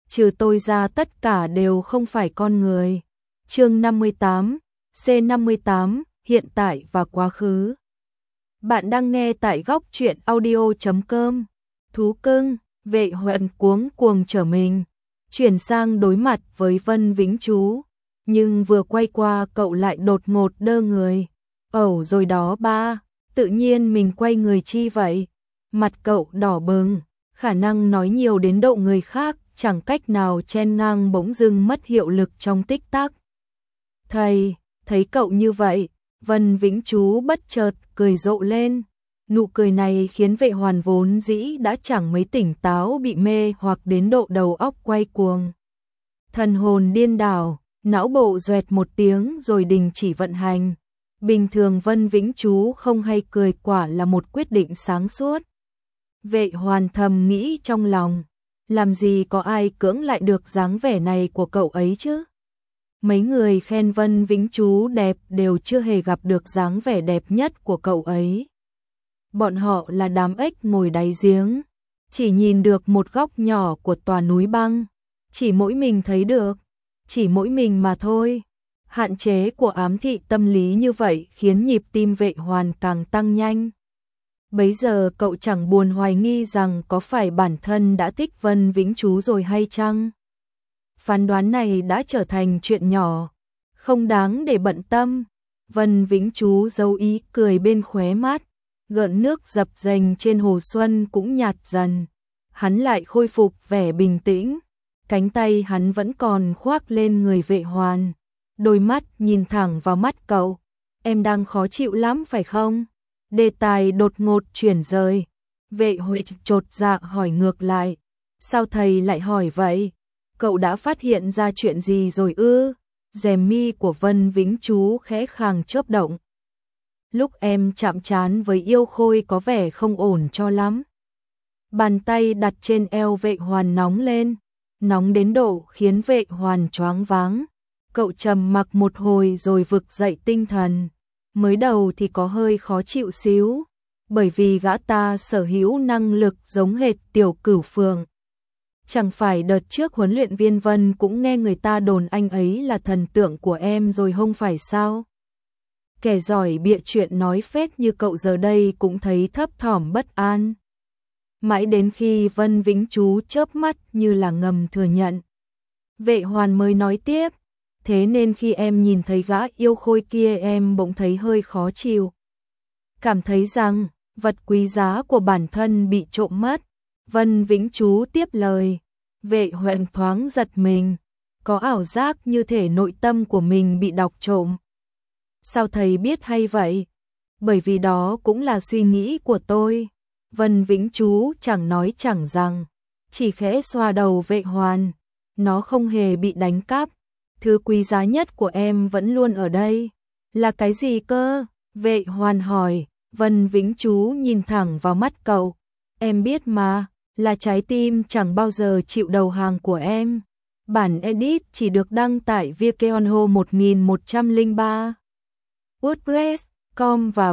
trừ tôi ra tất cả đều không phải con người. Chương 58, C58, hiện tại và quá khứ. Bạn đang nghe tại góc truyện audio.com. Thú cưng, Vệ Huệ cuống cuồng trở mình, chuyển sang đối mặt với Vân Vĩnh Chú, nhưng vừa quay qua cậu lại đột ngột đơ người. Ẩu rồi đó ba, tự nhiên mình quay người chi vậy? Mặt cậu đỏ bừng, khả năng nói nhiều đến độ người khác chẳng cách nào chen ngang bỗng dưng mất hiệu lực trong tích tắc. Thầy, thấy cậu như vậy, Vân Vĩnh Chú bất chợt cười rộ lên. Nụ cười này khiến Vệ Hoàn vốn dĩ đã chẳng mấy tỉnh táo bị mê hoặc đến độ đầu óc quay cuồng. Thần hồn điên đảo, não bộ doẹt một tiếng rồi đình chỉ vận hành. Bình thường Vân Vĩnh Chú không hay cười quả là một quyết định sáng suốt. Vệ Hoàn thầm nghĩ trong lòng, làm gì có ai cưỡng lại được dáng vẻ này của cậu ấy chứ? Mấy người khen Vân Vĩnh Chú đẹp đều chưa hề gặp được dáng vẻ đẹp nhất của cậu ấy. Bọn họ là đám ếch ngồi đáy giếng, chỉ nhìn được một góc nhỏ của tòa núi băng, chỉ mỗi mình thấy được, chỉ mỗi mình mà thôi. Hạn chế của ám thị tâm lý như vậy khiến nhịp tim Vệ Hoàn càng tăng nhanh. Bấy giờ cậu chẳng buồn hoài nghi rằng có phải bản thân đã thích Vân Vĩnh Chú rồi hay chăng? Phán đoán này đã trở thành chuyện nhỏ, không đáng để bận tâm. Vân Vĩnh Chú giấu ý cười bên khóe mắt, gợn nước dập dềnh trên hồ xuân cũng nhạt dần. Hắn lại khôi phục vẻ bình tĩnh, cánh tay hắn vẫn còn khoác lên người Vệ Hoàn. Đôi mắt nhìn thẳng vào mắt cậu. Em đang khó chịu lắm phải không? Đề tài đột ngột chuyển rời. Vệ Huệ chột dạ hỏi ngược lại. Sao thầy lại hỏi vậy? Cậu đã phát hiện ra chuyện gì rồi ư? Rèm mi của Vân Vĩnh Chú khẽ khàng chớp động. Lúc em chạm trán với Yêu Khôi có vẻ không ổn cho lắm. Bàn tay đặt trên eo Vệ Hoàn nóng lên, nóng đến độ khiến Vệ Hoàn choáng váng. Cậu trầm mặc một hồi rồi vực dậy tinh thần. Mới đầu thì có hơi khó chịu xíu, bởi vì gã ta sở hữu năng lực giống hệt Tiểu Cửu Phượng. Chẳng phải đợt trước huấn luyện viên Vân cũng nghe người ta đồn anh ấy là thần tượng của em rồi không phải sao? Kẻ giỏi bịa chuyện nói phét như cậu giờ đây cũng thấy thấp thỏm bất an. Mãi đến khi Vân Vĩnh Chú chớp mắt như là ngầm thừa nhận, Vệ Hoàn mới nói tiếp. Thế nên khi em nhìn thấy gã Yêu Khôi kia em bỗng thấy hơi khó chịu. Cảm thấy rằng vật quý giá của bản thân bị trộm mất. Vân Vĩnh Chú tiếp lời. Vệ Huệ thoáng giật mình, có ảo giác như thể nội tâm của mình bị đọc trộm. Sao thầy biết hay vậy? Bởi vì đó cũng là suy nghĩ của tôi. Vân Vĩnh Chú chẳng nói chẳng rằng, chỉ khẽ xoa đầu Vệ Hoàn. Nó không hề bị đánh cắp. Thứ quý giá nhất của em vẫn luôn ở đây. Là cái gì cơ? Vệ Hoàn hỏi. Vân Vĩnh Chú nhìn thẳng vào mắt cậu. Em biết mà, là trái tim chẳng bao giờ chịu đầu hàng của em. Bản edit chỉ được đăng tại Vikeonho 1103, WordPress.com và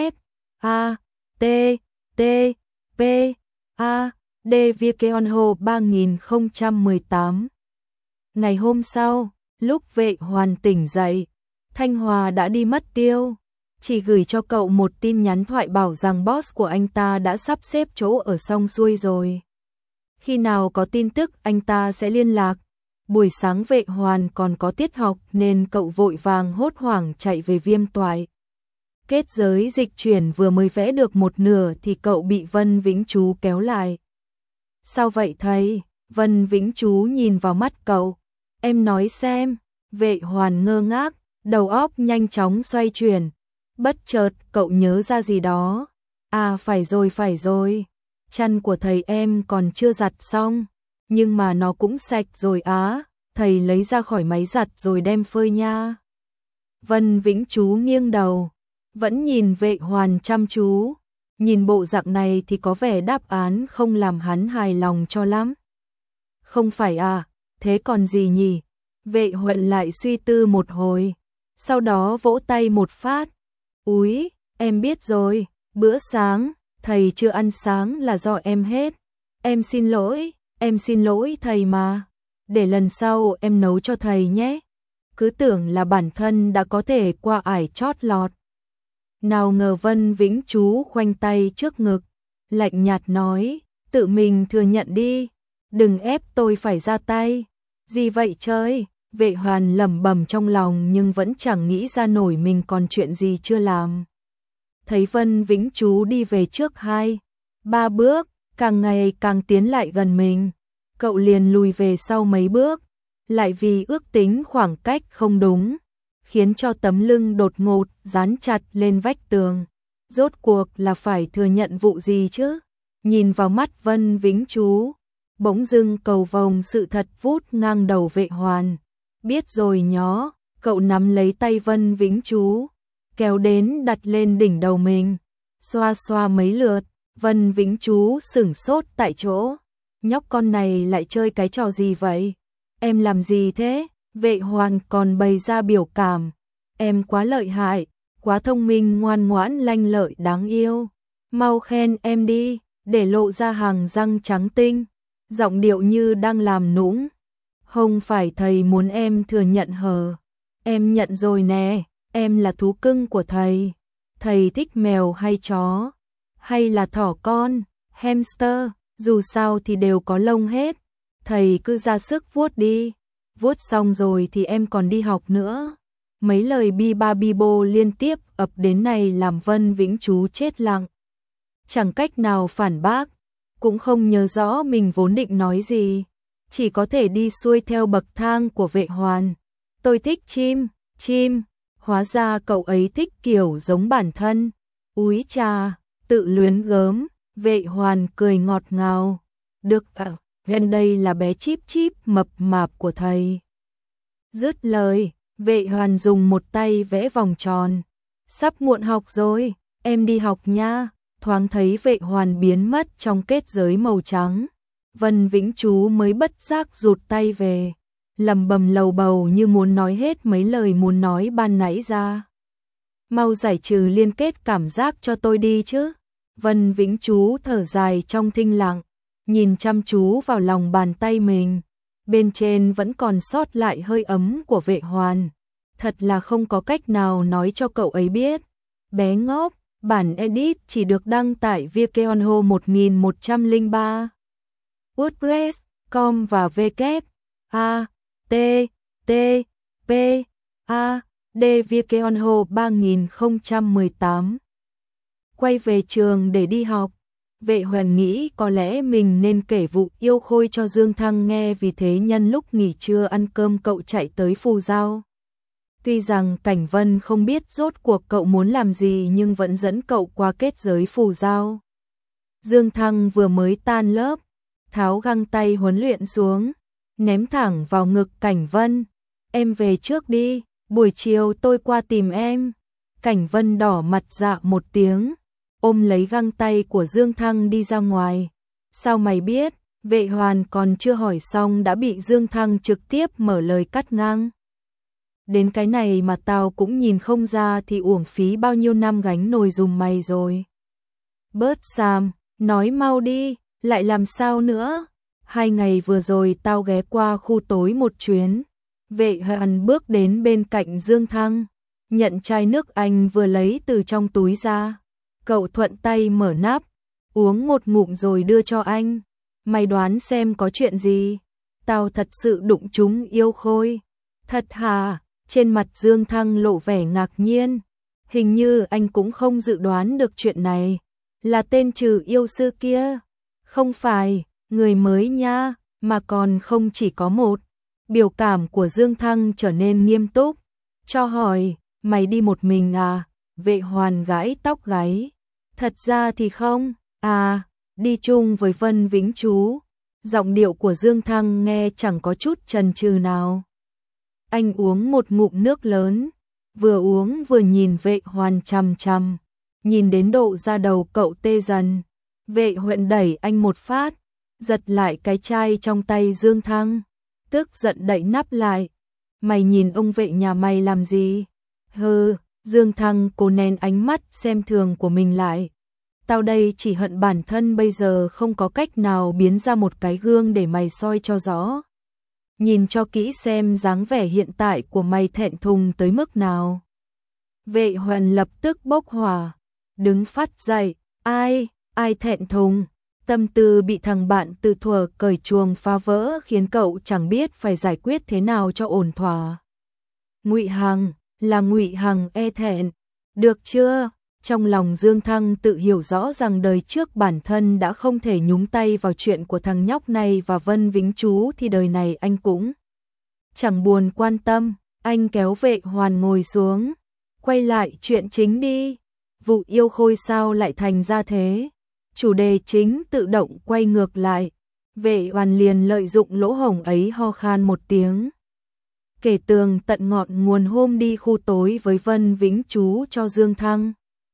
WATTPAD Vikeonho 3018. Ngày hôm sau, lúc Vệ Hoàn tỉnh dậy, Thanh Hòa đã đi mất tiêu. Chỉ gửi cho cậu một tin nhắn thoại bảo rằng boss của anh ta đã sắp xếp chỗ ở xong xuôi rồi. Khi nào có tin tức anh ta sẽ liên lạc. Buổi sáng Vệ Hoàn còn có tiết học nên cậu vội vàng hốt hoảng chạy về Viêm Toại. Kết giới dịch chuyển vừa mới vẽ được một nửa thì cậu bị Vân Vĩnh Chú kéo lại. Sao vậy thầy? Vân Vĩnh Chú nhìn vào mắt cậu. Em nói xem. Vệ Hoàn ngơ ngác, đầu óc nhanh chóng xoay chuyển. Bất chợt cậu nhớ ra gì đó. À phải rồi. Chăn của thầy em còn chưa giặt xong, nhưng mà nó cũng sạch rồi á. Thầy lấy ra khỏi máy giặt rồi đem phơi nha. Vân Vĩnh Chú nghiêng đầu, vẫn nhìn Vệ Hoàn chăm chú. Nhìn bộ dạng này thì có vẻ đáp án không làm hắn hài lòng cho lắm. Không phải à, thế còn gì nhỉ? Vệ Huận lại suy tư một hồi, sau đó vỗ tay một phát. Úi, em biết rồi, bữa sáng, thầy chưa ăn sáng là do em hết. Em xin lỗi thầy mà. để lần sau em nấu cho thầy nhé. Cứ tưởng là bản thân đã có thể qua ải chót lọt. Nào ngờ Vân Vĩnh Chú khoanh tay trước ngực, lạnh nhạt nói, tự mình thừa nhận đi, đừng ép tôi phải ra tay. Gì vậy trời? Vệ Hoàn lẩm bẩm trong lòng nhưng vẫn chẳng nghĩ ra nổi mình còn chuyện gì chưa làm. Thấy Vân Vĩnh Chú đi về trước 2-3 bước, càng ngày càng tiến lại gần mình, cậu liền lùi về sau mấy bước, lại vì ước tính khoảng cách không đúng, khiến cho tấm lưng đột ngột dán chặt lên vách tường. Rốt cuộc là phải thừa nhận vụ gì chứ? Nhìn vào mắt Vân Vĩnh Chú, bỗng dưng cầu vồng sự thật vút ngang đầu Vệ Hoàn. Biết rồi nhó, cậu nắm lấy tay Vân Vĩnh Chú, kéo đến đặt lên đỉnh đầu mình, xoa xoa mấy lượt. Vân Vĩnh Chú sửng sốt tại chỗ, nhóc con này lại chơi cái trò gì vậy? Em làm gì thế? Vệ Hoàn còn bày ra biểu cảm, em quá lợi hại, quá thông minh, ngoan ngoãn, lanh lợi, đáng yêu. Mau khen em đi, để lộ ra hàng răng trắng tinh, giọng điệu như đang làm nũng. Không phải thầy muốn em thừa nhận hờ? Em nhận rồi nè, em là thú cưng của thầy. Thầy thích mèo hay chó? Hay là thỏ con, hamster, dù sao thì đều có lông hết. Thầy cứ ra sức vuốt đi. Vuốt xong rồi thì em còn đi học nữa. Mấy lời bi ba bi bô liên tiếp ập đến này làm Vân Vĩnh Chú chết lặng. Chẳng cách nào phản bác, cũng không nhớ rõ mình vốn định nói gì, chỉ có thể đi xuôi theo bậc thang của Vệ Hoàn. Tôi thích chim, hóa ra cậu ấy thích kiểu giống bản thân. Úi chà, tự luyến gớm. Vệ Hoàn cười ngọt ngào. Được ạ, gần đây là bé Chíp Chíp mập mạp của thầy. Dứt lời, Vệ Hoàn dùng một tay vẽ vòng tròn. Sắp muộn học rồi, em đi học nha. Thoáng thấy Vệ Hoàn biến mất trong kết giới màu trắng, Vân Vĩnh Chú mới bất giác rụt tay về, lẩm bẩm lầu bầu như muốn nói hết mấy lời muốn nói ban nãy ra. Mau giải trừ liên kết cảm giác cho tôi đi chứ. Vân Vĩnh Chú thở dài trong thinh lặng, nhìn chăm chú vào lòng bàn tay mình, bên trên vẫn còn sót lại hơi ấm của Vệ Hoàn. Thật là không có cách nào nói cho cậu ấy biết. Bé ngốc, bản edit chỉ được đăng tại Vikeonho 1103, WordPress.com và WATTP Vikeonho 3018. Quay về trường để đi học, Vệ Hoàn nghĩ có lẽ mình nên kể vụ yêu Khôi cho Dương Thăng nghe, vì thế nhân lúc nghỉ trưa ăn cơm cậu chạy tới Phù Giao. Tuy rằng Cảnh Vân không biết rốt cuộc cậu muốn làm gì nhưng vẫn dẫn cậu qua kết giới Phù Giao. Dương Thăng vừa mới tan lớp, tháo găng tay huấn luyện xuống, ném thẳng vào ngực Cảnh Vân. Em về trước đi, buổi chiều tôi qua tìm em. Cảnh Vân đỏ mặt dạ một tiếng, ôm lấy găng tay của Dương Thăng đi ra ngoài. Sao mày biết? Vệ Hoàn còn chưa hỏi xong đã bị Dương Thăng trực tiếp mở lời cắt ngang. Đến cái này mà tao cũng nhìn không ra thì uổng phí bao nhiêu năm gánh nồi dùm mày rồi. Bớt xàm, nói mau đi, lại làm sao nữa? 2 ngày vừa rồi tao ghé qua khu tối một chuyến. Vệ Hoàn bước đến bên cạnh Dương Thăng, nhận chai nước anh vừa lấy từ trong túi ra. Cậu thuận tay mở nắp, uống một ngụm rồi đưa cho anh. Mày đoán xem có chuyện gì? Tao thật sự đụng trúng yêu Khôi. Thật hả? Trên mặt Dương Thăng lộ vẻ ngạc nhiên. Hình như anh cũng không dự đoán được chuyện này. Là tên trừ yêu sư kia. Không phải, người mới nha, mà còn không chỉ có một. Biểu cảm của Dương Thăng trở nên nghiêm túc. Cho hỏi, mày đi một mình à? Vệ Hoàn gãi tóc gáy. Thật ra thì không, đi chung với Vân Vĩnh Chú. Giọng điệu của Dương Thăng nghe chẳng có chút chần chừ nào. Anh uống một ngụm nước lớn, vừa uống vừa nhìn Vệ Hoàn chằm chằm, nhìn đến độ da đầu cậu tê dần. Vệ Huệ đẩy anh một phát, giật lại cái chai trong tay Dương Thăng, tức giận đậy nắp lại. Mày nhìn ông Vệ nhà mày làm gì? Hừ. Dương Thăng cố nén ánh mắt xem thường của mình lại. Tao đây chỉ hận bản thân bây giờ không có cách nào biến ra một cái gương để mày soi cho rõ. nhìn cho kỹ xem dáng vẻ hiện tại của mày thẹn thùng tới mức nào. Vệ Hoành lập tức bốc hỏa, đứng phát dậy, ai thẹn thùng, tâm tư bị thằng bạn từ thuở cởi chuồng phá vỡ khiến cậu chẳng biết phải giải quyết thế nào cho ổn thỏa. Ngụy Hằng, là Ngụy Hằng e thẹn, được chưa? Trong lòng Dương Thăng tự hiểu rõ rằng đời trước bản thân đã không thể nhúng tay vào chuyện của thằng nhóc này và Vân Vĩnh Chú thì đời này anh cũng chẳng buồn quan tâm. Anh kéo Vệ Hoàn ngồi xuống, quay lại chuyện chính đi. Vụ yêu Khôi sao lại thành ra thế? Chủ đề chính tự động quay ngược lại. Vệ Hoàn liền lợi dụng lỗ hổng ấy ho khan một tiếng, kể tường tận ngọn nguồn hôm đi khu tối với Vân Vĩnh Chú cho Dương Thăng,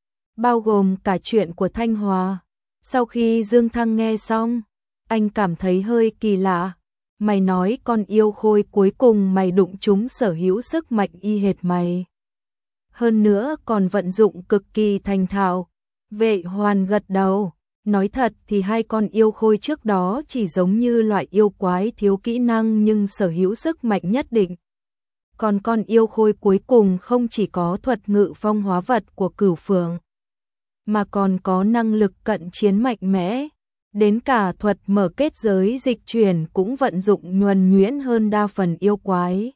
bao gồm cả chuyện của Thanh Hòa. Sau khi Dương Thăng nghe xong, anh cảm thấy hơi kỳ lạ. Mày nói con yêu Khôi cuối cùng mày đụng trúng sở hữu sức mạnh y hệt mày, hơn nữa còn vận dụng cực kỳ thành thạo. Vệ Hoàn gật đầu, nói thật thì hai con yêu Khôi trước đó chỉ giống như loại yêu quái thiếu kỹ năng nhưng sở hữu sức mạnh nhất định. Còn con yêu Khôi cuối cùng không chỉ có thuật ngự phong hóa vật của Cửu Phượng, mà còn có năng lực cận chiến mạnh mẽ, đến cả thuật mở kết giới dịch chuyển cũng vận dụng nhuần nhuyễn hơn đa phần yêu quái.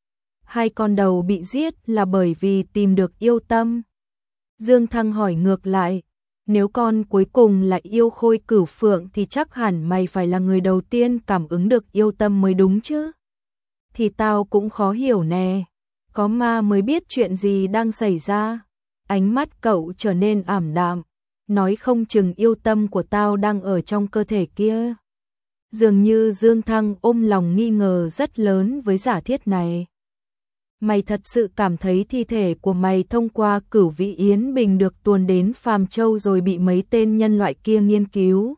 Hai con đầu bị giết là bởi vì tìm được yêu tâm. Dương Thăng hỏi ngược lại, nếu con cuối cùng là yêu Khôi Cửu Phượng thì chắc hẳn mày phải là người đầu tiên cảm ứng được yêu tâm mới đúng chứ? Thì tao cũng khó hiểu nè, có ma mới biết chuyện gì đang xảy ra. Ánh mắt cậu trở nên ảm đạm, nói không chừng yêu tâm của tao đang ở trong cơ thể kia. Dường như Dương Thăng ôm lòng nghi ngờ rất lớn với giả thiết này. Mày thật sự cảm thấy thi thể của mày thông qua Cửu Vĩ Yến Bình được tuồn đến Phàm Châu rồi bị mấy tên nhân loại kia nghiên cứu,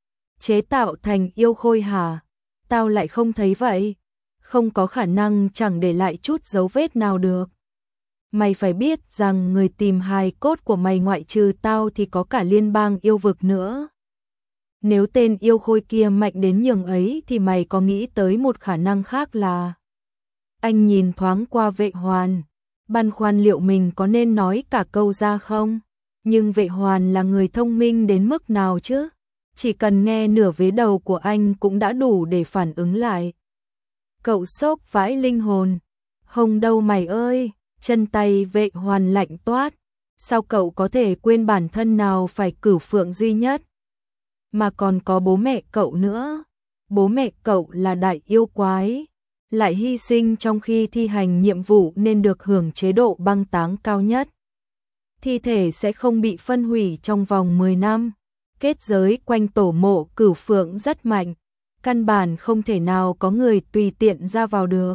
chế tạo thành yêu Khôi hả? Tao lại không thấy vậy. Không có khả năng, chẳng để lại chút dấu vết nào được. Mày phải biết rằng người tìm hài cốt của mày ngoại trừ tao thì có cả liên bang yêu vực nữa. Nếu tên yêu Khôi kia mạnh đến nhường ấy thì mày có nghĩ tới một khả năng khác là... Anh nhìn thoáng qua Vệ Hoàn, băn khoăn liệu mình có nên nói cả câu ra không? Nhưng Vệ Hoàn là người thông minh đến mức nào chứ? Chỉ cần nghe nửa vế đầu của anh cũng đã đủ để phản ứng lại. Cậu sốc vãi linh hồn. Hông đâu mày ơi, chân tay Vệ Hoàn lạnh toát. Sao cậu có thể quên bản thân nào phải Cửu Phượng duy nhất? Mà còn có bố mẹ cậu nữa. Bố mẹ cậu là đại yêu quái, lại hy sinh trong khi thi hành nhiệm vụ nên được hưởng chế độ băng táng cao nhất. Thi thể sẽ không bị phân hủy trong vòng 10 năm. Kết giới quanh tổ mộ Cửu Phượng rất mạnh, căn bản không thể nào có người tùy tiện ra vào được.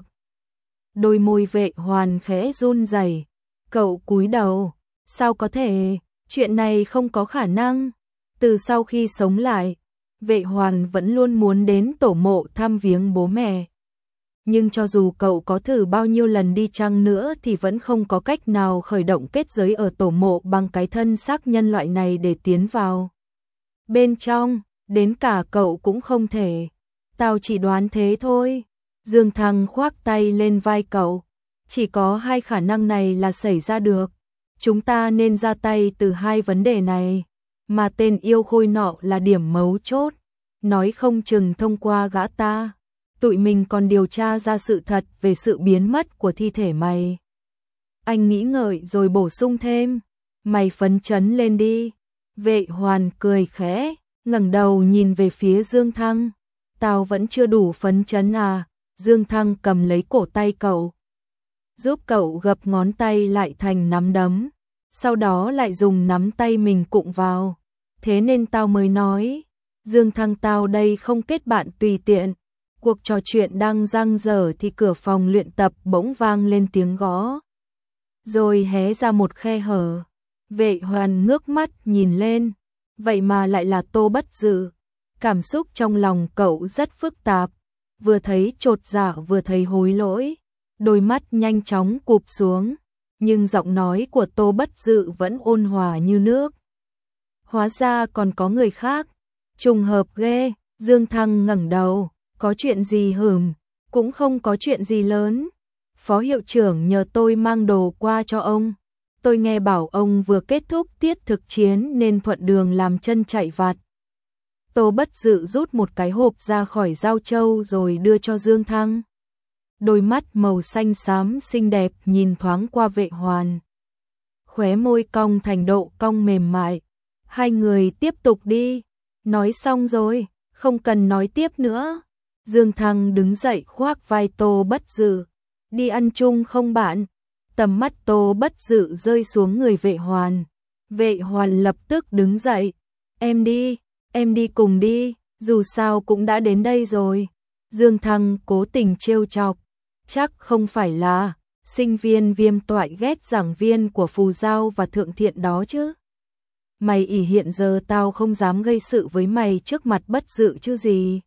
Đôi môi Vệ Hoàn khẽ run rẩy. Cậu cúi đầu, sao có thể, chuyện này không có khả năng. Từ sau khi sống lại, Vệ Hoàn vẫn luôn muốn đến tổ mộ thăm viếng bố mẹ. Nhưng cho dù cậu có thử bao nhiêu lần đi chăng nữa thì vẫn không có cách nào khởi động kết giới ở tổ mộ bằng cái thân xác nhân loại này để tiến vào bên trong, đến cả cậu cũng không thể. Tao chỉ đoán thế thôi. Dương Thăng khoác tay lên vai cậu. Chỉ có hai khả năng này là xảy ra được. Chúng ta nên ra tay từ hai vấn đề này. Mà tên yêu Khôi nọ là điểm mấu chốt. Nói không chừng thông qua gã ta, tụi mình còn điều tra ra sự thật về sự biến mất của thi thể mày. Anh nghĩ ngợi rồi bổ sung thêm. Mày phấn chấn lên đi. Vệ Hoàn cười khẽ, ngẩng đầu nhìn về phía Dương Thăng. Tao vẫn chưa đủ phấn chấn à? Dương Thăng cầm lấy cổ tay cậu, giúp cậu gập ngón tay lại thành nắm đấm, sau đó lại dùng nắm tay mình cụng vào. Thế nên tao mới nói, Dương Thăng tao đây không kết bạn tùy tiện. Cuộc trò chuyện đang dang dở thì cửa phòng luyện tập bỗng vang lên tiếng gõ, rồi hé ra một khe hở. Vệ Hoàn ngước mắt nhìn lên, vậy mà lại là Tô Bất Dự. Cảm xúc trong lòng cậu rất phức tạp, vừa thấy chột dạ vừa thấy hối lỗi, đôi mắt nhanh chóng cụp xuống, nhưng giọng nói của Tô Bất Dự vẫn ôn hòa như nước. Hóa ra còn có người khác, trùng hợp ghê. Dương Thăng ngẩng đầu, có chuyện gì hửm? Cũng không có chuyện gì lớn. Phó hiệu trưởng nhờ tôi mang đồ qua cho ông. Tôi nghe bảo ông vừa kết thúc tiết thực chiến nên thuận đường làm chân chạy vặt. Tô Bất Dự rút một cái hộp ra khỏi giao châu rồi đưa cho Dương Thăng. Đôi mắt màu xanh xám xinh đẹp nhìn thoáng qua Vệ Hoàn. Khóe môi cong thành độ cong mềm mại. Hai người tiếp tục đi. Nói xong rồi, không cần nói tiếp nữa. Dương Thăng đứng dậy khoác vai Tô Bất Dự. Đi ăn chung không bạn? Tầm mắt Tô Bất Dự rơi xuống người Vệ Hoàn. Vệ Hoàn lập tức đứng dậy. Em đi cùng đi, dù sao cũng đã đến đây rồi. Dương Thăng cố tình trêu chọc. Chắc không phải là sinh viên Viêm Toại ghét giảng viên của Phù Giao và Thượng Thiện đó chứ. Mày ỷ hiện giờ tao không dám gây sự với mày trước mặt Bất Dự chứ gì.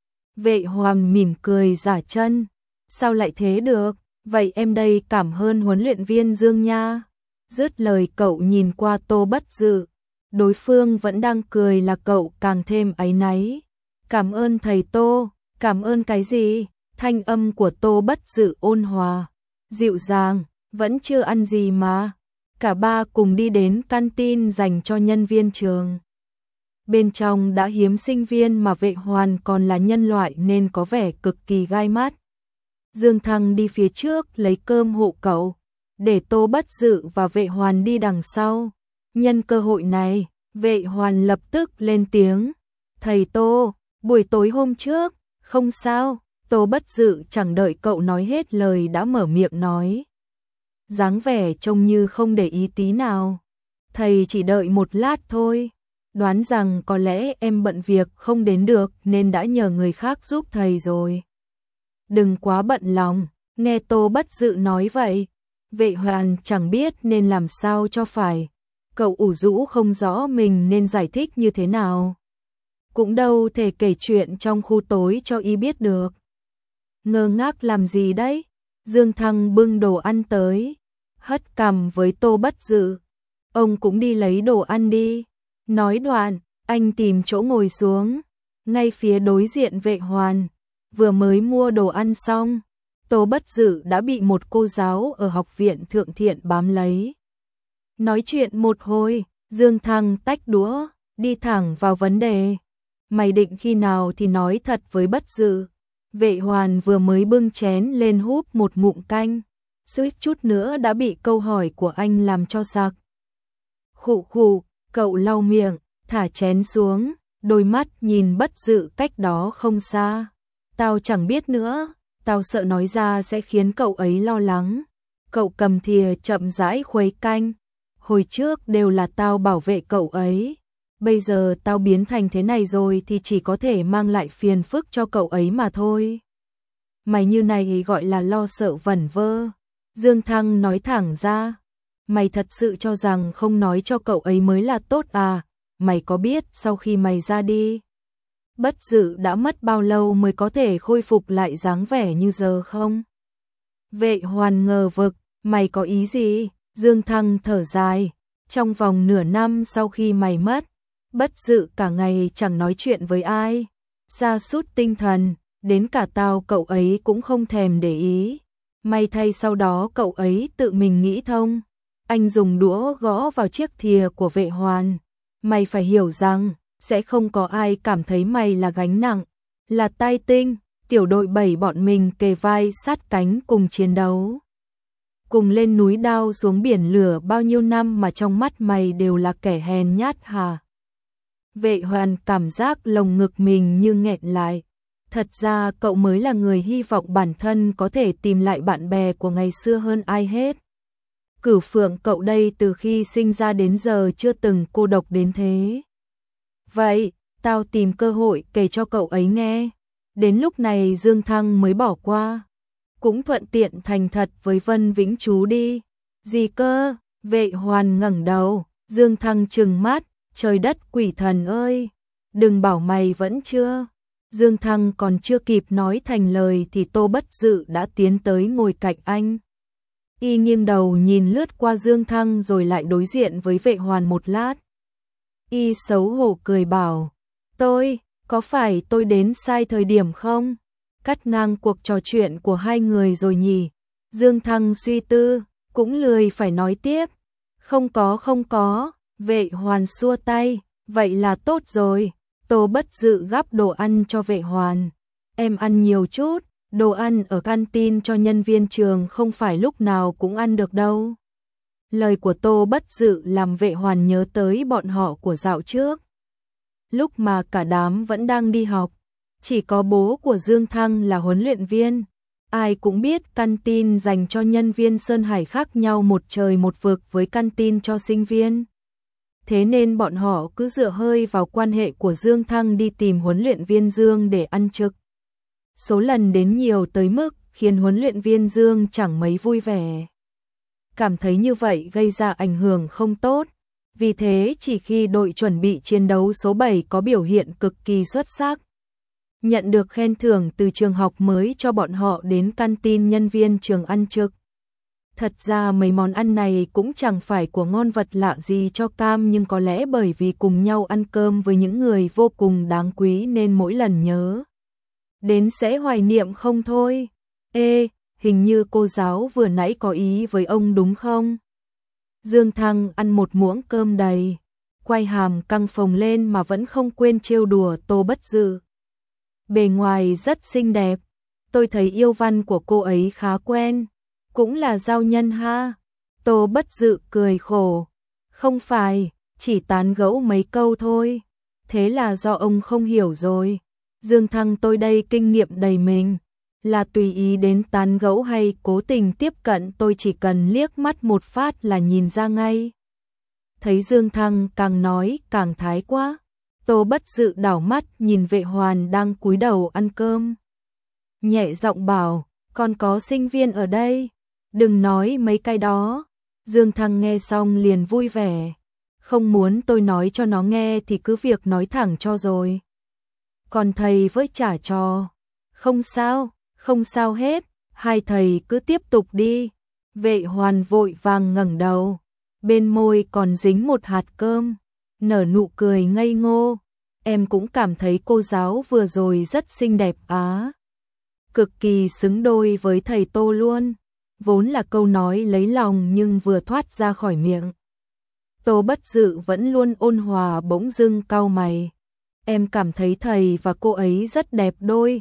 Vệ Hoàn mỉm cười giả chân. Sao lại thế được? Vậy em đây cảm ơn huấn luyện viên Dương nha. Dứt lời cậu nhìn qua Tô Bất Dự. Đối phương vẫn đang cười là cậu càng thêm áy náy. Cảm ơn thầy Tô. Cảm ơn cái gì? Thanh âm của Tô Bất Dự ôn hòa, dịu dàng. Vẫn chưa ăn gì mà. Cả ba cùng đi đến canteen dành cho nhân viên trường. Bên trong đã hiếm sinh viên mà Vệ Hoàn còn là nhân loại nên có vẻ cực kỳ gai mắt. Dương Thăng đi phía trước lấy cơm hộ cậu, để Tô Bất Dự và Vệ Hoàn đi đằng sau. Nhân cơ hội này, Vệ Hoàn lập tức lên tiếng. Thầy Tô, buổi tối hôm trước, không sao. Tô Bất Dự chẳng đợi cậu nói hết lời đã mở miệng nói. Dáng vẻ trông như không để ý tí nào. Thầy chỉ đợi một lát thôi. Đoán rằng có lẽ em bận việc không đến được nên đã nhờ người khác giúp thầy rồi. Đừng quá bận lòng. Nghe Tô Bất Dự nói vậy, Vệ Hoàn chẳng biết nên làm sao cho phải. Cậu ủ rũ không rõ mình nên giải thích như thế nào. Cũng đâu thể kể chuyện trong khu tối cho y biết được. Ngơ ngác làm gì đấy? Dương Thăng bưng đồ ăn tới, hất cằm với Tô Bất Dự. Ông cũng đi lấy đồ ăn đi. Nói đoạn, anh tìm chỗ ngồi xuống, ngay phía đối diện Vệ Hoàn. Vừa mới mua đồ ăn xong, Tô Bất Dự đã bị một cô giáo ở học viện Thượng Thiện bám lấy. Nói chuyện một hồi, Dương Thăng tách đũa, đi thẳng vào vấn đề. Mày định khi nào thì nói thật với Bất Dự. Vệ Hoàn vừa mới bưng chén lên húp một ngụm canh, suýt chút nữa đã bị câu hỏi của anh làm cho sặc. Khụ khụ, cậu lau miệng, thả chén xuống, đôi mắt nhìn Bất Dự cách đó không xa. Tao chẳng biết nữa, tao sợ nói ra sẽ khiến cậu ấy lo lắng. Cậu cầm thìa chậm rãi khuấy canh. Hồi trước đều là tao bảo vệ cậu ấy. Bây giờ tao biến thành thế này rồi thì chỉ có thể mang lại phiền phức cho cậu ấy mà thôi. Mày như này gọi là lo sợ vẩn vơ. Dương Thăng nói thẳng ra. Mày thật sự cho rằng không nói cho cậu ấy mới là tốt à? Mày có biết sau khi mày ra đi, Bất Dự đã mất bao lâu mới có thể khôi phục lại dáng vẻ như giờ không? Vệ Hoàn ngờ vực, mày có ý gì? Dương Thăng thở dài. Trong vòng nửa năm sau khi mày mất, Bất Dự cả ngày chẳng nói chuyện với ai. Sa sút tinh thần, đến cả tao cậu ấy cũng không thèm để ý. May thay sau đó cậu ấy tự mình nghĩ thông. Anh dùng đũa gõ vào chiếc thìa của Vệ Hoàn. Mày phải hiểu rằng, sẽ không có ai cảm thấy mày là gánh nặng, là tai tinh. Tiểu đội 7 bọn mình kề vai sát cánh cùng chiến đấu. Cùng lên núi đao xuống biển lửa bao nhiêu năm mà trong mắt mày đều là kẻ hèn nhát hả? Vệ Hoàn cảm giác lồng ngực mình như nghẹn lại. Thật ra cậu mới là người hy vọng bản thân có thể tìm lại bạn bè của ngày xưa hơn ai hết. Cửu Phượng cậu đây từ khi sinh ra đến giờ chưa từng cô độc đến thế. Vậy, tao tìm cơ hội kể cho cậu ấy nghe. Đến lúc này Dương Thăng mới bỏ qua. Cũng thuận tiện thành thật với Vân Vĩnh Chú đi. Gì cơ? Vệ Hoàn ngẩng đầu, Dương Thăng trừng mắt, trời đất quỷ thần ơi, đừng bảo mày vẫn chưa. Dương Thăng còn chưa kịp nói thành lời thì Tô Bất Dự đã tiến tới ngồi cạnh anh. Y nghiêng đầu nhìn lướt qua Dương Thăng rồi lại đối diện với Vệ Hoàn một lát. Y xấu hổ cười bảo, có phải tôi đến sai thời điểm không? cắt ngang cuộc trò chuyện của hai người rồi nhỉ? Dương Thăng suy tư, cũng lười phải nói tiếp. Không có, Vệ Hoàn xua tay, vậy là tốt rồi. Tô Bất Dự gắp đồ ăn cho Vệ Hoàn. Em ăn nhiều chút, đồ ăn ở canteen cho nhân viên trường không phải lúc nào cũng ăn được đâu. Lời của Tô Bất Dự làm Vệ Hoàn nhớ tới bọn họ của dạo trước. Lúc mà cả đám vẫn đang đi học, chỉ có bố của Dương Thăng là huấn luyện viên. Ai cũng biết canteen dành cho nhân viên Sơn Hải khác nhau một trời một vực với canteen cho sinh viên. Thế nên bọn họ cứ dựa hơi vào quan hệ của Dương Thăng đi tìm huấn luyện viên Dương để ăn trực. Số lần đến nhiều tới mức khiến huấn luyện viên Dương chẳng mấy vui vẻ. Cảm thấy như vậy gây ra ảnh hưởng không tốt. Vì thế chỉ khi đội chuẩn bị chiến đấu số 7 có biểu hiện cực kỳ xuất sắc, nhận được khen thưởng từ trường học mới cho bọn họ đến canteen nhân viên trường ăn trực. Thật ra mấy món ăn này cũng chẳng phải của ngon vật lạ gì cho Cam, nhưng có lẽ bởi vì cùng nhau ăn cơm với những người vô cùng đáng quý nên mỗi lần nhớ đến sẽ hoài niệm không thôi. Ê, hình như cô giáo vừa nãy có ý với ông đúng không? Dương Thăng ăn một muỗng cơm đầy, quay hàm căng phồng lên mà vẫn không quên trêu đùa Tô Bất Dự. Bề ngoài rất xinh đẹp, tôi thấy yêu văn của cô ấy khá quen, cũng là giao nhân ha. Tô Bất Dự cười khổ, không phải, chỉ tán gẫu mấy câu thôi, thế là do ông không hiểu rồi. Dương Thăng tôi đây kinh nghiệm đầy mình, là tùy ý đến tán gẫu hay cố tình tiếp cận tôi chỉ cần liếc mắt một phát là nhìn ra ngay. Thấy Dương Thăng càng nói càng thái quá, Tô Bất Dự đảo mắt nhìn Vệ Hoàn đang cúi đầu ăn cơm. Nhẹ giọng bảo, còn có sinh viên ở đây, đừng nói mấy cái đó. Dương Thăng nghe xong liền vui vẻ, không muốn tôi nói cho nó nghe thì cứ việc nói thẳng cho rồi. Còn thầy với trả trò, không sao hết, hai thầy cứ tiếp tục đi. Vệ Hoàn vội vàng ngẩng đầu, bên môi còn dính một hạt cơm, nở nụ cười ngây ngô. Em cũng cảm thấy cô giáo vừa rồi rất xinh đẹp á. Cực kỳ xứng đôi với thầy Tô luôn. Vốn là câu nói lấy lòng nhưng vừa thoát ra khỏi miệng, Tô Bất Dự vẫn luôn ôn hòa bỗng dưng cau mày. Em cảm thấy thầy và cô ấy rất đẹp đôi,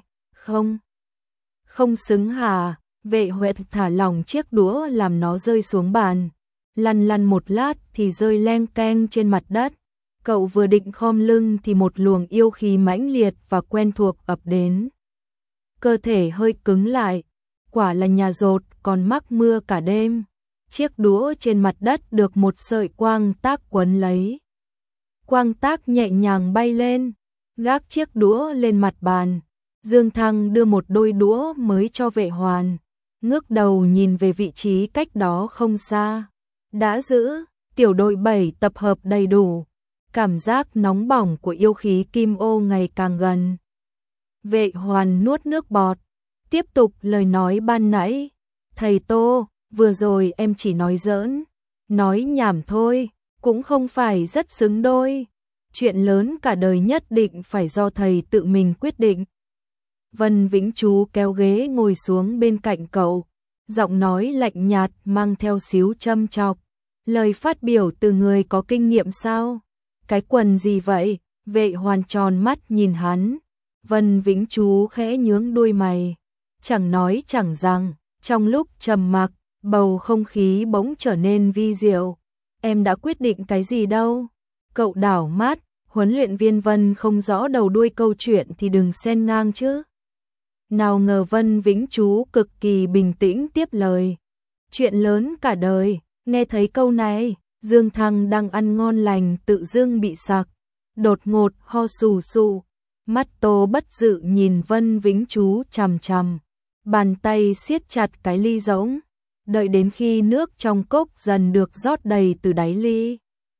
không xứng hả? Vệ Huệ thả lỏng chiếc đũa làm nó rơi xuống bàn, lăn một lát thì rơi leng keng trên mặt đất. Cậu vừa định khom lưng thì một luồng yêu khí mãnh liệt và quen thuộc ập đến. Cơ thể hơi cứng lại, quả là nhà dột còn mắc mưa cả đêm. Chiếc đũa trên mặt đất được một sợi quang tác quấn lấy. Quang tác nhẹ nhàng bay lên, gác chiếc đũa lên mặt bàn. Dương Thăng đưa một đôi đũa mới cho Vệ Hoàn, ngước đầu nhìn về vị trí cách đó không xa. Đã giữ, tiểu đội 7 tập hợp đầy đủ. Cảm giác nóng bỏng của yêu khí kim ô ngày càng gần. Vệ Hoàn nuốt nước bọt, tiếp tục lời nói ban nãy. Thầy Tô, vừa rồi em chỉ nói giỡn, nói nhảm thôi, cũng không phải rất xứng đôi. Chuyện lớn cả đời nhất định phải do thầy tự mình quyết định. Vân Vĩnh Chú kéo ghế ngồi xuống bên cạnh cậu, giọng nói lạnh nhạt mang theo xíu châm chọc. Lời phát biểu từ người có kinh nghiệm sao? Cái quần gì vậy? Vệ Hoàn tròn mắt nhìn hắn. Vân Vĩnh Chú khẽ nhướng đuôi mày, chẳng nói chẳng rằng. Trong lúc trầm mặc, bầu không khí bỗng trở nên vi diệu. Em đã quyết định cái gì đâu? Cậu đảo mắt, huấn luyện viên Vân không rõ đầu đuôi câu chuyện thì đừng xen ngang chứ. Nào ngờ Vân Vĩnh Chú cực kỳ bình tĩnh tiếp lời. Chuyện lớn cả đời, nghe thấy câu này, Dương Thăng đang ăn ngon lành tự dưng bị sặc. Đột ngột ho sù sù, mắt Tô Bất Dự nhìn Vân Vĩnh Chú chằm chằm. Bàn tay siết chặt cái ly rỗng, đợi đến khi nước trong cốc dần được rót đầy từ đáy ly,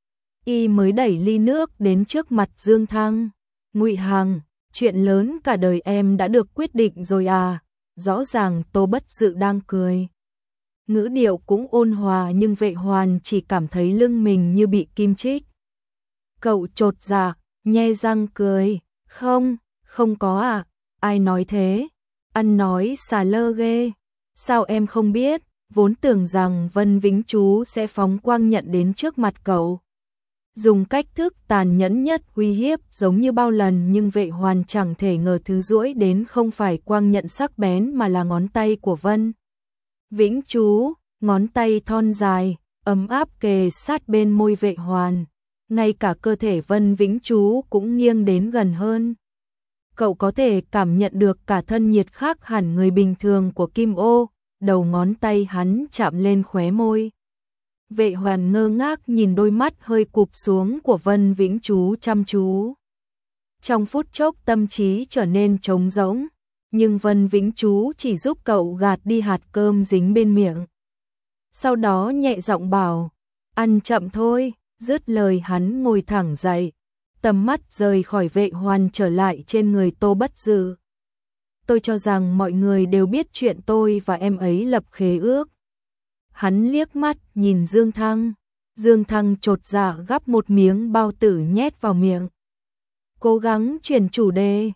y mới đẩy ly nước đến trước mặt Dương Thăng. Ngụy Hằng, chuyện lớn cả đời em đã được quyết định rồi à? Rõ ràng Tô Bất Dự đang cười, ngữ điệu cũng ôn hòa, nhưng Vệ Hoàn chỉ cảm thấy lưng mình như bị kim chích. Cậu chột dạ, nhe răng cười, không có à, ai nói thế? Ăn nói xà lơ ghê. Sao em không biết, vốn tưởng rằng Vân Vĩnh Chú sẽ phóng quang nhận đến trước mặt cậu. Dùng cách thức tàn nhẫn nhất uy hiếp giống như bao lần, nhưng Vệ Hoàn chẳng thể ngờ thứ duỗi đến không phải quang nhận sắc bén mà là ngón tay của Vân Vĩnh Chú, ngón tay thon dài, ấm áp kề sát bên môi Vệ Hoàn. Ngay cả cơ thể Vân Vĩnh Chú cũng nghiêng đến gần hơn. Cậu có thể cảm nhận được cả thân nhiệt khác hẳn người bình thường của Kim Ô, đầu ngón tay hắn chạm lên khóe môi. Vệ Hoàn ngơ ngác nhìn đôi mắt hơi cụp xuống của Vân Vĩnh Chú chăm chú. Trong phút chốc tâm trí trở nên trống rỗng, nhưng Vân Vĩnh Chú chỉ giúp cậu gạt đi hạt cơm dính bên miệng. Sau đó nhẹ giọng bảo, ăn chậm thôi, dứt lời hắn ngồi thẳng dậy, tầm mắt rời khỏi Vệ Hoàn trở lại trên người Tô Bất Dự. Tôi cho rằng mọi người đều biết chuyện tôi và em ấy lập khế ước. Hắn liếc mắt nhìn Dương Thăng. Dương Thăng chột dạ gắp một miếng bao tử nhét vào miệng. Cố gắng chuyển chủ đề.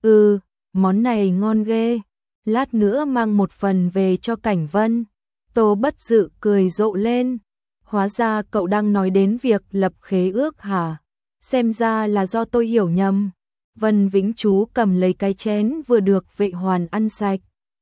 Món này ngon ghê. Lát nữa mang một phần về cho Cảnh Vân. Tô Bất Dự cười rộ lên. Hóa ra cậu đang nói đến việc lập khế ước hả? Xem ra là do tôi hiểu nhầm. Vân Vĩnh Chú cầm lấy cái chén vừa được Vệ Hoàn ăn sạch.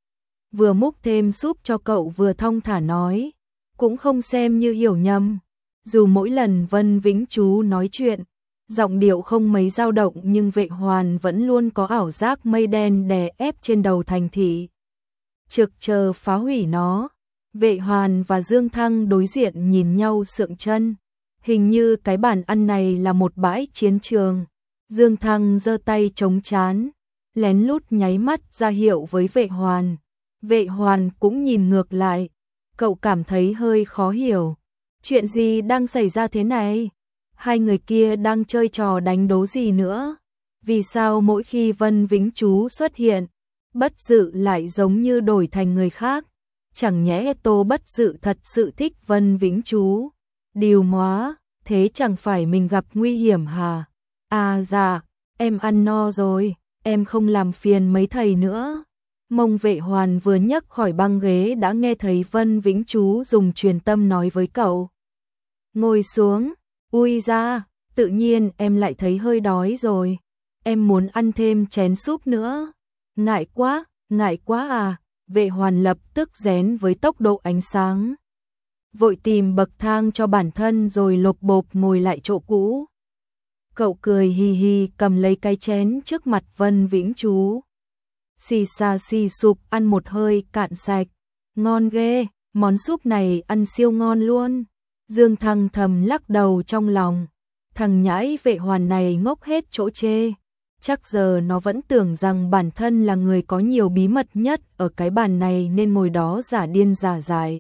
Vừa múc thêm súp cho cậu vừa thong thả nói. Cũng không xem như hiểu nhầm. Dù mỗi lần Vân Vĩnh Chú nói chuyện, giọng điệu không mấy dao động, nhưng Vệ Hoàn vẫn luôn có ảo giác mây đen đè ép trên đầu thành thị. Trực chờ phá hủy nó. Vệ Hoàn và Dương Thăng đối diện nhìn nhau sượng chân. Hình như cái bàn ăn này là một bãi chiến trường. Dương Thăng giơ tay chống trán, lén lút nháy mắt ra hiệu với Vệ Hoàn. Vệ Hoàn cũng nhìn ngược lại. Cậu cảm thấy hơi khó hiểu. Chuyện gì đang xảy ra thế này? Hai người kia đang chơi trò đánh đố gì nữa? Vì sao mỗi khi Vân Vĩnh Chú xuất hiện, Bất Dự lại giống như đổi thành người khác? Chẳng nhẽ Tô Bất Dự thật sự thích Vân Vĩnh Chú? Điều móa, thế chẳng phải mình gặp nguy hiểm hả? À dạ, em ăn no rồi, em không làm phiền mấy thầy nữa. Mông Vệ Hoàn vừa nhấc khỏi băng ghế đã nghe thấy Vân Vĩnh Chú dùng truyền tâm nói với cậu. Ngồi xuống, ui ra, tự nhiên em lại thấy hơi đói rồi. Em muốn ăn thêm chén súp nữa. Ngại quá à. Vệ Hoàn lập tức rén với tốc độ ánh sáng. Vội tìm bậc thang cho bản thân rồi lộp bộp ngồi lại chỗ cũ. Cậu cười hì hì cầm lấy cái chén trước mặt Vân Vĩnh Chú. Xì xà xì sụp ăn một hơi cạn sạch. Ngon ghê, món súp này ăn siêu ngon luôn. Dương Thăng thầm lắc đầu trong lòng. Thằng nhãi Vệ Hoàn này ngốc hết chỗ chê. Chắc giờ nó vẫn tưởng rằng bản thân là người có nhiều bí mật nhất ở cái bàn này nên ngồi đó giả điên giả dại.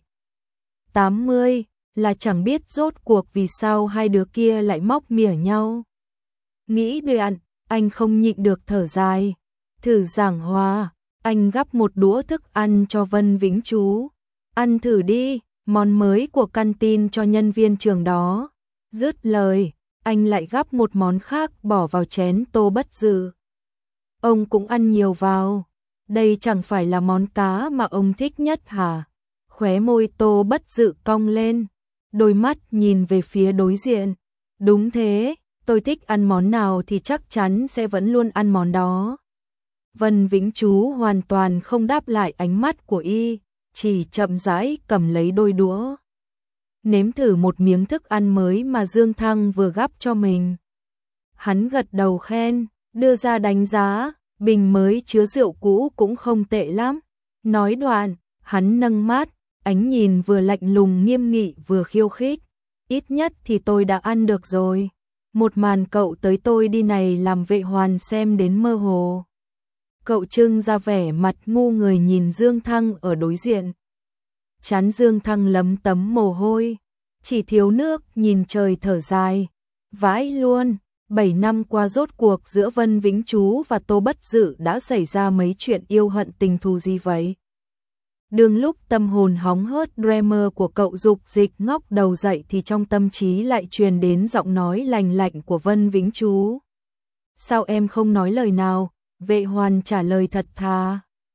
80 là chẳng biết rốt cuộc vì sao hai đứa kia lại móc mỉa nhau. Nghĩ đoạn, anh không nhịn được thở dài. Thử giảng hòa, anh gắp một đũa thức ăn cho Vân Vĩnh Chú. Ăn thử đi, món mới của căn tin cho nhân viên trường đó. Dứt lời, anh lại gắp một món khác bỏ vào chén Tô Bất Dự. Ông cũng ăn nhiều vào. Đây chẳng phải là món cá mà ông thích nhất hả? Khóe môi Tô Bất Dự cong lên, đôi mắt nhìn về phía đối diện. Đúng thế, tôi thích ăn món nào thì chắc chắn sẽ vẫn luôn ăn món đó. Vân Vĩnh Chú hoàn toàn không đáp lại ánh mắt của y, chỉ chậm rãi cầm lấy đôi đũa. Nếm thử một miếng thức ăn mới mà Dương Thăng vừa gắp cho mình. Hắn gật đầu khen, đưa ra đánh giá, bình mới chứa rượu cũ cũng không tệ lắm. Nói đoạn, hắn nâng mắt, ánh nhìn vừa lạnh lùng nghiêm nghị vừa khiêu khích. Ít nhất thì tôi đã ăn được rồi. Một màn cậu tới tôi đi này làm Vệ Hoàn xem đến mơ hồ. Cậu trưng ra vẻ mặt ngu người nhìn Dương Thăng ở đối diện. Trán Dương Thăng lấm tấm mồ hôi, chỉ thiếu nước nhìn trời thở dài. Vãi luôn, 7 năm qua rốt cuộc giữa Vân Vĩnh Chú và Tô Bất Dự đã xảy ra mấy chuyện yêu hận tình thù gì vậy? Đương lúc tâm hồn hóng hớt dreamer của cậu dục dịch ngóc đầu dậy thì trong tâm trí lại truyền đến giọng nói lành lạnh của Vân Vĩnh Chú. Sao em không nói lời nào? Vệ Hoàn trả lời thật thà.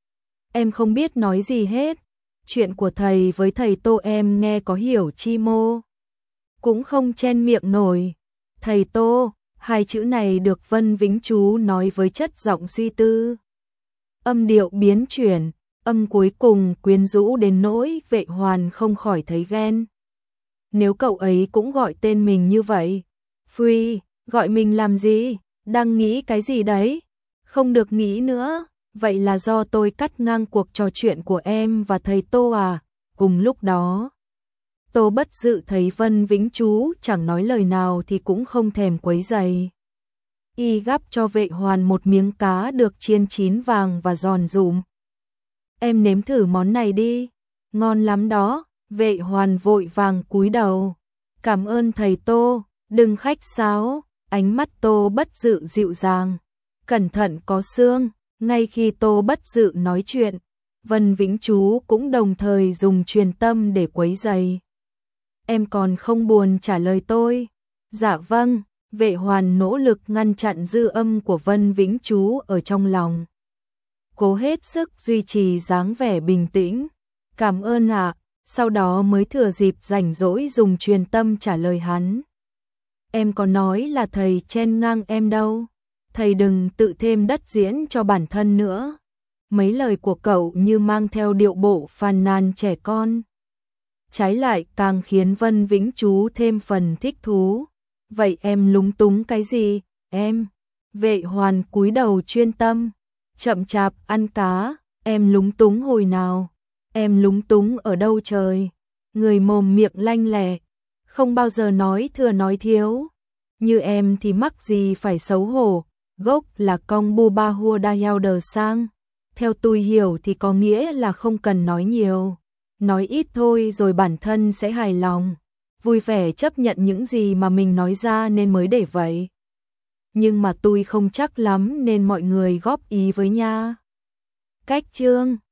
Em không biết nói gì hết. Chuyện của thầy với thầy Tô em nghe có hiểu chi mô. Cũng không chen miệng nổi. Thầy Tô, hai chữ này được Vân Vĩnh Chú nói với chất giọng suy tư. Âm điệu biến chuyển, âm cuối cùng quyến rũ đến nỗi Vệ Hoàn không khỏi thấy ghen. Nếu cậu ấy cũng gọi tên mình như vậy, Phi, gọi mình làm gì, đang nghĩ cái gì đấy? Không được nghĩ nữa, vậy là do tôi cắt ngang cuộc trò chuyện của em và thầy Tô à? Cùng lúc đó, Tô Bất Dự thấy Vân Vĩnh Chú chẳng nói lời nào thì cũng không thèm quấy rầy. Y gắp cho Vệ Hoàn một miếng cá được chiên chín vàng và giòn rụm. Em nếm thử món này đi, ngon lắm đó. Vệ Hoàn vội vàng cúi đầu. Cảm ơn thầy Tô, đừng khách sáo. Ánh mắt Tô Bất Dự dịu dàng. Cẩn thận có xương. Ngay khi Tô Bất Dự nói chuyện, Vân Vĩnh Chú cũng đồng thời dùng truyền tâm để quấy rầy. Em còn không buồn trả lời tôi? Dạ vâng. Vệ Hoàn nỗ lực ngăn chặn dư âm của Vân Vĩnh Chú ở trong lòng. Cố hết sức duy trì dáng vẻ bình tĩnh. Cảm ơn ạ. Sau đó mới thừa dịp rảnh rỗi dùng truyền tâm trả lời hắn. Em có nói là thầy chen ngang em đâu. Thầy đừng tự thêm đất diễn cho bản thân nữa. Mấy lời của cậu như mang theo điệu bộ phàn nàn trẻ con. Trái lại càng khiến Vân Vĩnh Chú thêm phần thích thú. Vậy em lúng túng cái gì, em? Vệ Hoàn cúi đầu chuyên tâm. Chậm chạp ăn cá, em lúng túng hồi nào? Em lúng túng ở đâu trời? Người mồm miệng lanh lẹ, không bao giờ nói thừa nói thiếu. Như em thì mắc gì phải xấu hổ, gốc là cong bu ba hua đa yao đờ sang. Theo tôi hiểu thì có nghĩa là không cần nói nhiều. Nói ít thôi rồi bản thân sẽ hài lòng. Vui vẻ chấp nhận những gì mà mình nói ra nên mới để vậy. Nhưng mà tôi không chắc lắm nên mọi người góp ý với nha. Cách chương